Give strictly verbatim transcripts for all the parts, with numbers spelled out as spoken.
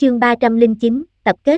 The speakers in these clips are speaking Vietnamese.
Chương ba trăm lẻ chín, tập kết.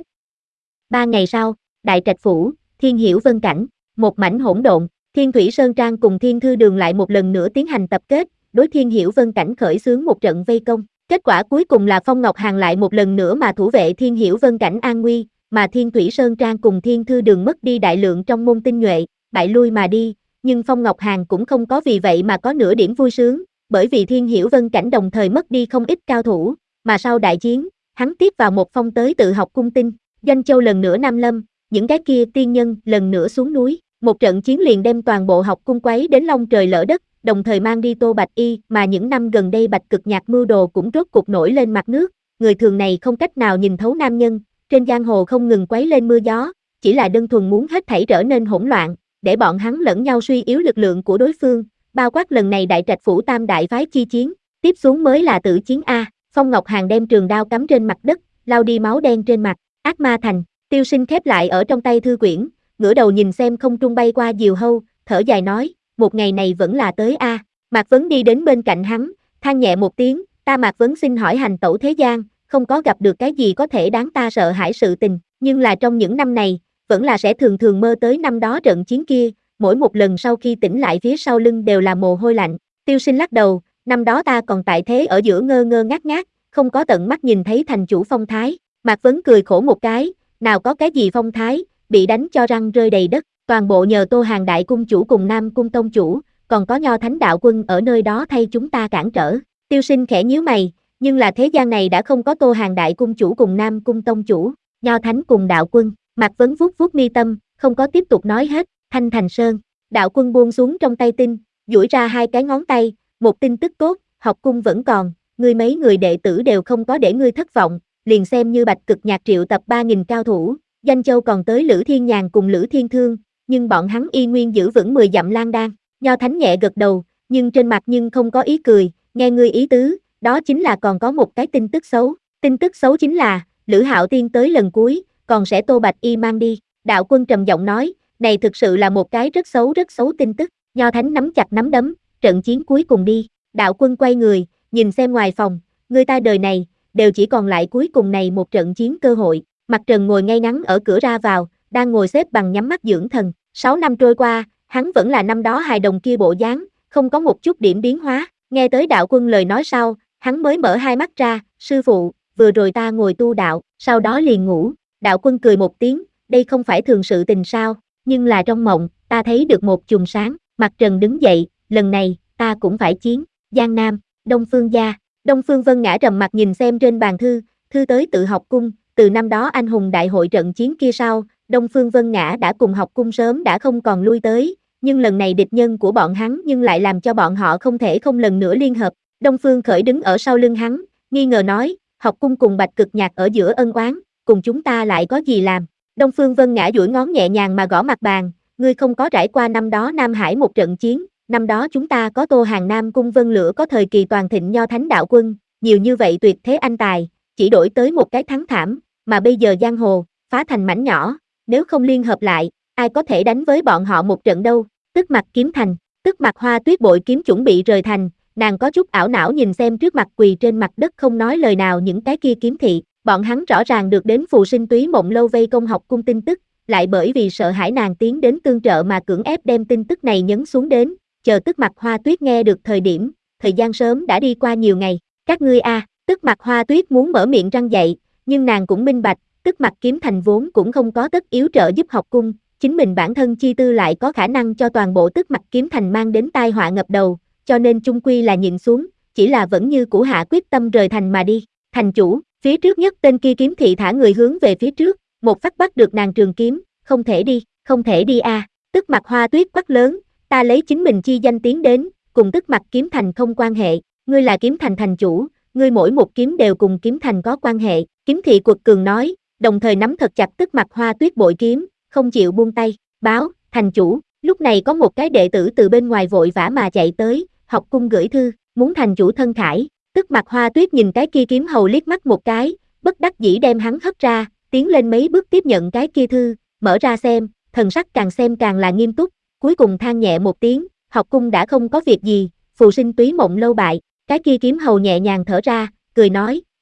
Ba ngày sau, Đại Trạch Phủ, Thiên Hiểu Vân Cảnh, một mảnh hỗn độn, Thiên Thủy Sơn Trang cùng Thiên Thư Đường lại một lần nữa tiến hành tập kết, đối Thiên Hiểu Vân Cảnh khởi xướng một trận vây công. Kết quả cuối cùng là Phong Ngọc Hàn lại một lần nữa mà thủ vệ Thiên Hiểu Vân Cảnh an nguy, mà Thiên Thủy Sơn Trang cùng Thiên Thư Đường mất đi đại lượng trong môn tinh nhuệ, bại lui mà đi, nhưng Phong Ngọc Hàn cũng không có vì vậy mà có nửa điểm vui sướng, bởi vì Thiên Hiểu Vân Cảnh đồng thời mất đi không ít cao thủ, mà sau đại chiến, hắn tiếp vào một phong tới tự học cung tinh, Doanh Châu lần nữa nam lâm, những cái kia tiên nhân lần nữa xuống núi, một trận chiến liền đem toàn bộ học cung quấy đến long trời lỡ đất, đồng thời mang đi Tô Bạch Y, mà những năm gần đây Bạch Cực Nhạc mưu đồ cũng rốt cục nổi lên mặt nước, người thường này không cách nào nhìn thấu nam nhân, trên giang hồ không ngừng quấy lên mưa gió, chỉ là đơn thuần muốn hết thảy trở nên hỗn loạn, để bọn hắn lẫn nhau suy yếu lực lượng của đối phương, bao quát lần này Đại Trạch Phủ Tam đại phái chi chiến, tiếp xuống mới là tử chiến a. Phong Ngọc Hàn đem trường đao cắm trên mặt đất, lau đi máu đen trên mặt, Ác Ma Thành, Tiêu Sinh khép lại ở trong tay thư quyển, ngửa đầu nhìn xem không trung bay qua diều hâu, thở dài nói, một ngày này vẫn là tới a. Mạc Vấn đi đến bên cạnh hắn, than nhẹ một tiếng, ta Mạc Vấn xin hỏi hành tẩu thế gian, không có gặp được cái gì có thể đáng ta sợ hãi sự tình, nhưng là trong những năm này, vẫn là sẽ thường thường mơ tới năm đó trận chiến kia, mỗi một lần sau khi tỉnh lại phía sau lưng đều là mồ hôi lạnh. Tiêu Sinh lắc đầu, năm đó ta còn tại thế ở giữa ngơ ngơ ngác ngác, không có tận mắt nhìn thấy thành chủ phong thái. Mạc Vấn cười khổ một cái, nào có cái gì phong thái, bị đánh cho răng rơi đầy đất, toàn bộ nhờ Tô Hàng đại cung chủ cùng Nam cung tông chủ, còn có Nho Thánh đạo quân ở nơi đó thay chúng ta cản trở. Tiêu Sinh khẽ nhíu mày, nhưng là thế gian này đã không có Tô Hàng đại cung chủ cùng Nam cung tông chủ, Nho Thánh cùng đạo quân. Mạc Vấn vuốt vuốt mi tâm, không có tiếp tục nói hết. Thanh Thành Sơn, đạo quân buông xuống trong tay tinh, duỗi ra hai cái ngón tay, một tin tức tốt, học cung vẫn còn, ngươi mấy người đệ tử đều không có để ngươi thất vọng, liền xem như Bạch Cực Nhạc triệu tập ba nghìn cao thủ, Doanh Châu còn tới Lữ Thiên Nhàn cùng Lữ Thiên Thương, nhưng bọn hắn y nguyên giữ vững mười dặm lan đan. Nho Thánh nhẹ gật đầu, nhưng trên mặt nhưng không có ý cười, nghe ngươi ý tứ, đó chính là còn có một cái tin tức xấu, tin tức xấu chính là, Lữ Hạo Tiên tới lần cuối, còn sẽ Tô Bạch Y mang đi. Đạo quân trầm giọng nói, này thực sự là một cái rất xấu rất xấu tin tức. Nho Thánh nắm chặt nắm đấm, trận chiến cuối cùng đi. Đạo quân quay người, nhìn xem ngoài phòng, người ta đời này, đều chỉ còn lại cuối cùng này một trận chiến cơ hội. Mặt Trần ngồi ngay ngắn ở cửa ra vào, đang ngồi xếp bằng nhắm mắt dưỡng thần. Sáu năm trôi qua, hắn vẫn là năm đó hài đồng kia bộ dáng, không có một chút điểm biến hóa. Nghe tới đạo quân lời nói sau, hắn mới mở hai mắt ra, sư phụ, vừa rồi ta ngồi tu đạo, sau đó liền ngủ. Đạo quân cười một tiếng, đây không phải thường sự tình sao, nhưng là trong mộng, ta thấy được một chùm sáng. Mặt Trần đứng dậy, lần này, ta cũng phải chiến. Giang Nam, Đông Phương gia. Đông Phương Vân Ngã trầm mặt nhìn xem trên bàn thư, thư tới tự học cung, từ năm đó anh hùng đại hội trận chiến kia sau, Đông Phương Vân Ngã đã cùng học cung sớm đã không còn lui tới, nhưng lần này địch nhân của bọn hắn nhưng lại làm cho bọn họ không thể không lần nữa liên hợp. Đông Phương Khởi đứng ở sau lưng hắn, nghi ngờ nói, học cung cùng Bạch Cực Nhạc ở giữa ân oán, cùng chúng ta lại có gì làm. Đông Phương Vân Ngã duỗi ngón nhẹ nhàng mà gõ mặt bàn, ngươi không có trải qua năm đó Nam Hải một trận chiến, năm đó chúng ta có Tô Hàng Nam cung Vân Lửa có thời kỳ toàn thịnh Nho Thánh đạo quân, nhiều như vậy tuyệt thế anh tài, chỉ đổi tới một cái thắng thảm, mà bây giờ giang hồ, phá thành mảnh nhỏ, nếu không liên hợp lại, ai có thể đánh với bọn họ một trận đâu. Tức Mặc Kiếm Thành, Tức Mặc Hoa Tuyết bội kiếm chuẩn bị rời thành, nàng có chút ảo não nhìn xem trước mặt quỳ trên mặt đất không nói lời nào những cái kia kiếm thị, bọn hắn rõ ràng được đến Phù Sinh Túy Mộng Lâu vây công học cung tin tức, lại bởi vì sợ hãi nàng tiến đến tương trợ mà cưỡng ép đem tin tức này nhấn xuống đến, chờ Tức Mặc Hoa Tuyết nghe được thời điểm, thời gian sớm đã đi qua nhiều ngày. Các ngươi a, à, Tức Mặc Hoa Tuyết muốn mở miệng răng dạy, nhưng nàng cũng minh bạch, Tức Mặc Kiếm Thành vốn cũng không có tất yếu trợ giúp học cung, chính mình bản thân chi tư lại có khả năng cho toàn bộ Tức Mặc Kiếm Thành mang đến tai họa ngập đầu, cho nên chung quy là nhìn xuống, chỉ là vẫn như cũ hạ quyết tâm rời thành mà đi. Thành chủ, phía trước nhất tên kia kiếm thị thả người hướng về phía trước, một phát bắt được nàng trường kiếm, không thể đi, không thể đi a. À. Tức Mặc Hoa Tuyết quát lớn, ta lấy chính mình chi danh tiến đến, cùng Tức Mặc Kiếm Thành không quan hệ, ngươi là Kiếm Thành thành chủ, ngươi mỗi một kiếm đều cùng Kiếm Thành có quan hệ. Kiếm thị quật cường nói, đồng thời nắm thật chặt Tức Mặc Hoa Tuyết bội kiếm, không chịu buông tay. Báo, thành chủ, lúc này có một cái đệ tử từ bên ngoài vội vã mà chạy tới, học cung gửi thư, muốn thành chủ thân khải. Tức Mặc Hoa Tuyết nhìn cái kia kiếm hầu liếc mắt một cái, bất đắc dĩ đem hắn hất ra, tiến lên mấy bước tiếp nhận cái kia thư, mở ra xem, thần sắc càng xem càng là nghiêm túc, cuối cùng than nhẹ một tiếng, học cung đã không có việc gì, Phù Sinh Túy Mộng Lâu bại. Cái kia kiếm hầu nhẹ nhàng thở ra, cười nói,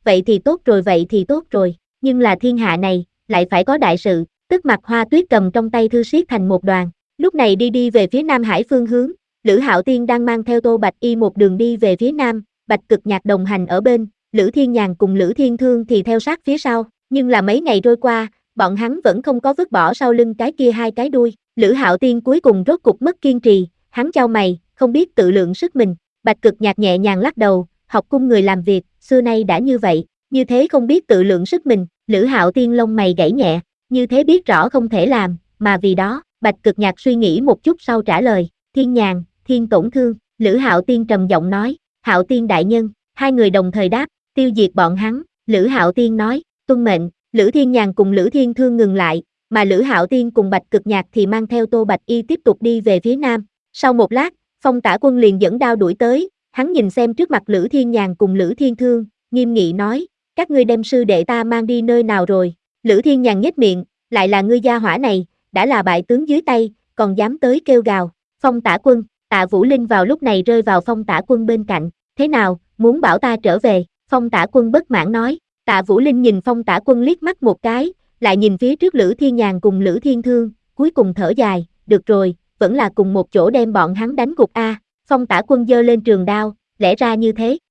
vậy thì tốt rồi vậy thì tốt rồi, nhưng là thiên hạ này, lại phải có đại sự, tức mặt Hoa Tuyết cầm trong tay thư siết thành một đoàn, lúc này đi đi về phía Nam Hải phương hướng, Lữ Hạo Tiên đang mang theo Tô Bạch Y một đường đi về phía Nam, Bạch Cực Nhạc đồng hành ở bên, Lữ Thiên Nhàn cùng Lữ Thiên Thương thì theo sát phía sau, nhưng là mấy ngày trôi qua, bọn hắn vẫn không có vứt bỏ sau lưng cái kia hai cái đuôi, Lữ Hạo Tiên cuối cùng rốt cục mất kiên trì, hắn chau mày, không biết tự lượng sức mình, Bạch Cực Nhạc nhẹ nhàng lắc đầu, học cung người làm việc, xưa nay đã như vậy, như thế không biết tự lượng sức mình, Lữ Hạo Tiên lông mày gảy nhẹ, như thế biết rõ không thể làm, mà vì đó, Bạch Cực Nhạc suy nghĩ một chút sau trả lời, Thiên Nhàn, Thiên Tổn Thương, Lữ Hạo Tiên trầm giọng nói, Hạo Tiên đại nhân, hai người đồng thời đáp, tiêu diệt bọn hắn, Lữ Hạo Tiên nói, tuân mệnh, Lữ Thiên Nhàn cùng Lữ Thiên Thương ngừng lại, mà Lữ Hạo Tiên cùng Bạch Cực Nhạc thì mang theo Tô Bạch Y tiếp tục đi về phía Nam, sau một lát, Phong Tả Quân liền dẫn đao đuổi tới, hắn nhìn xem trước mặt Lữ Thiên Nhàn cùng Lữ Thiên Thương, nghiêm nghị nói, các ngươi đem sư đệ ta mang đi nơi nào rồi, Lữ Thiên Nhàn nhếch miệng, lại là ngươi gia hỏa này, đã là bại tướng dưới tay, còn dám tới kêu gào, Phong Tả Quân, Tạ Vũ Linh vào lúc này rơi vào Phong Tả Quân bên cạnh, thế nào, muốn bảo ta trở về, Phong Tả Quân bất mãn nói, Tạ Vũ Linh nhìn Phong Tả Quân liếc mắt một cái, lại nhìn phía trước Lữ Thiên Nhàn cùng Lữ Thiên Thương, cuối cùng thở dài, được rồi, vẫn là cùng một chỗ đem bọn hắn đánh gục a. Phong Tả Quân giơ lên trường đao, lẽ ra như thế,